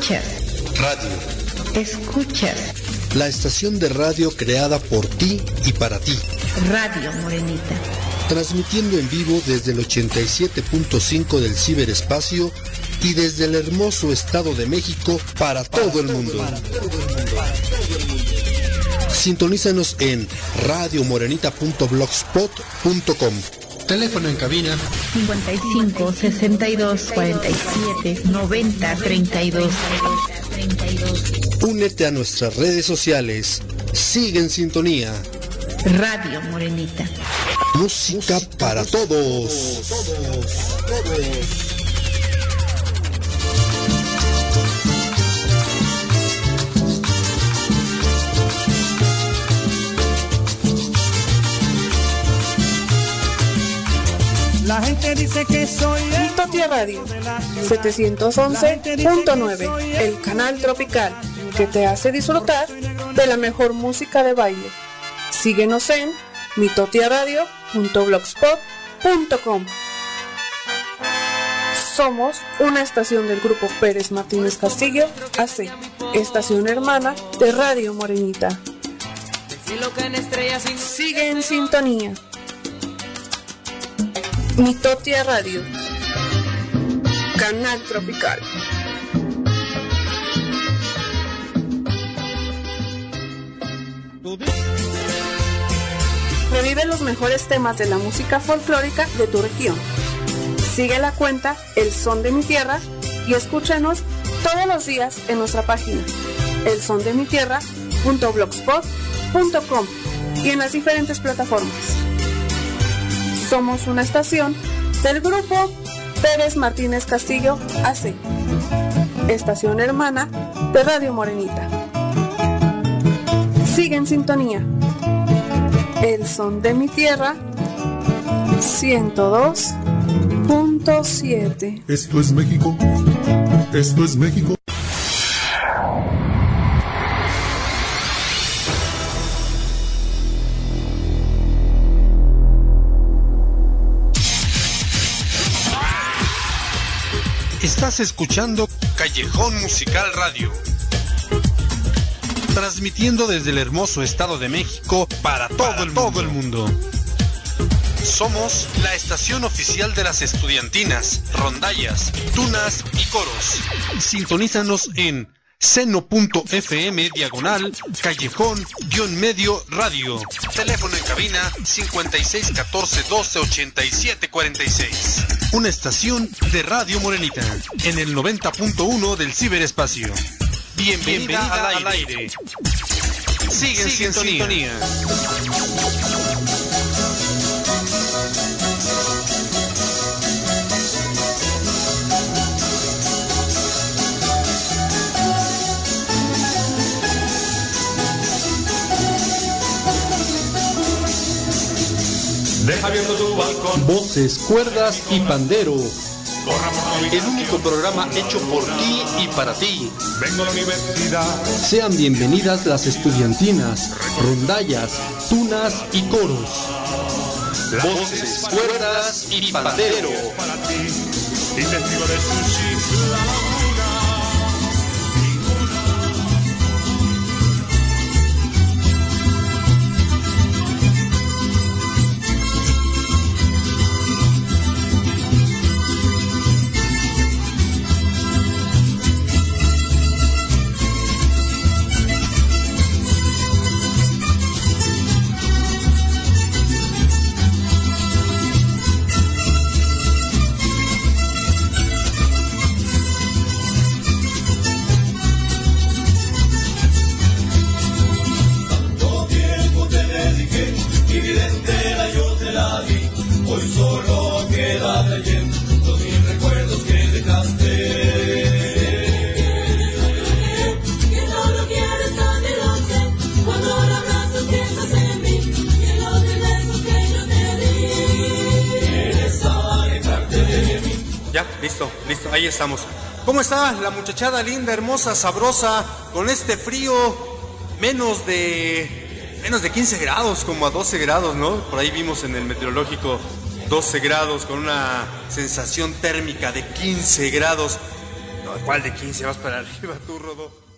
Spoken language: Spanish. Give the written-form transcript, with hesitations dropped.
Escuchas. Radio. Escuchas. La estación de radio creada por ti y para ti. Radio Morenita. Transmitiendo en vivo desde el 87.5 del ciberespacio y desde el hermoso Estado de México para todo el mundo. Sintonízanos en radiomorenita.blogspot.com. Teléfono en cabina 55 62 47 90 32. Únete a nuestras redes sociales. Sigue en sintonía. Radio Morenita. Música para todos. La gente dice que soy Mi Totia Radio 711.9, el canal tropical que te hace disfrutar de la mejor música de baile. Síguenos en mitotiaradio.blogspot.com. Somos una estación del grupo Pérez Martínez Castillo AC, estación hermana de Radio Morenita. Sigue en sintonía. Mitotia Radio, canal tropical. Revive los mejores temas de la música folclórica de tu región. Sigue la cuenta El Son de mi Tierra y escúchanos todos los días en nuestra página elsondemitierra.blogspot.com y en las diferentes plataformas. Somos una estación del grupo Pérez Martínez Castillo AC, estación hermana de Radio Morenita. Sigue en sintonía. El Son de mi Tierra 102.7. Esto es México. Esto es México. Estás escuchando Callejón Musical Radio, transmitiendo desde el hermoso Estado de México para todo el mundo. Somos la estación oficial de las estudiantinas, rondallas, tunas y coros. Sintonízanos en seno.fm/callejón-medio radio. Teléfono en cabina 5614-128746. Una estación de Radio Morenita en el 90.1 del ciberespacio. Bienvenida al aire. Sigue en sintonía. Deja abierto tu balcón. Voces, cuerdas y pandero. El único programa hecho por ti y para ti. Vengo a la universidad. Sean bienvenidas las estudiantinas, rondallas, tunas y coros. Voces, cuerdas y pandero. Para ti. Y testigo de sushi. Listo, ahí estamos. ¿Cómo está la muchachada linda, hermosa, sabrosa, con este frío? Menos de 15 grados, como a 12 grados, ¿no? Por ahí vimos en el meteorológico 12 grados con una sensación térmica de 15 grados. ¿Cuál de 15? Vas para arriba tú, Rodo.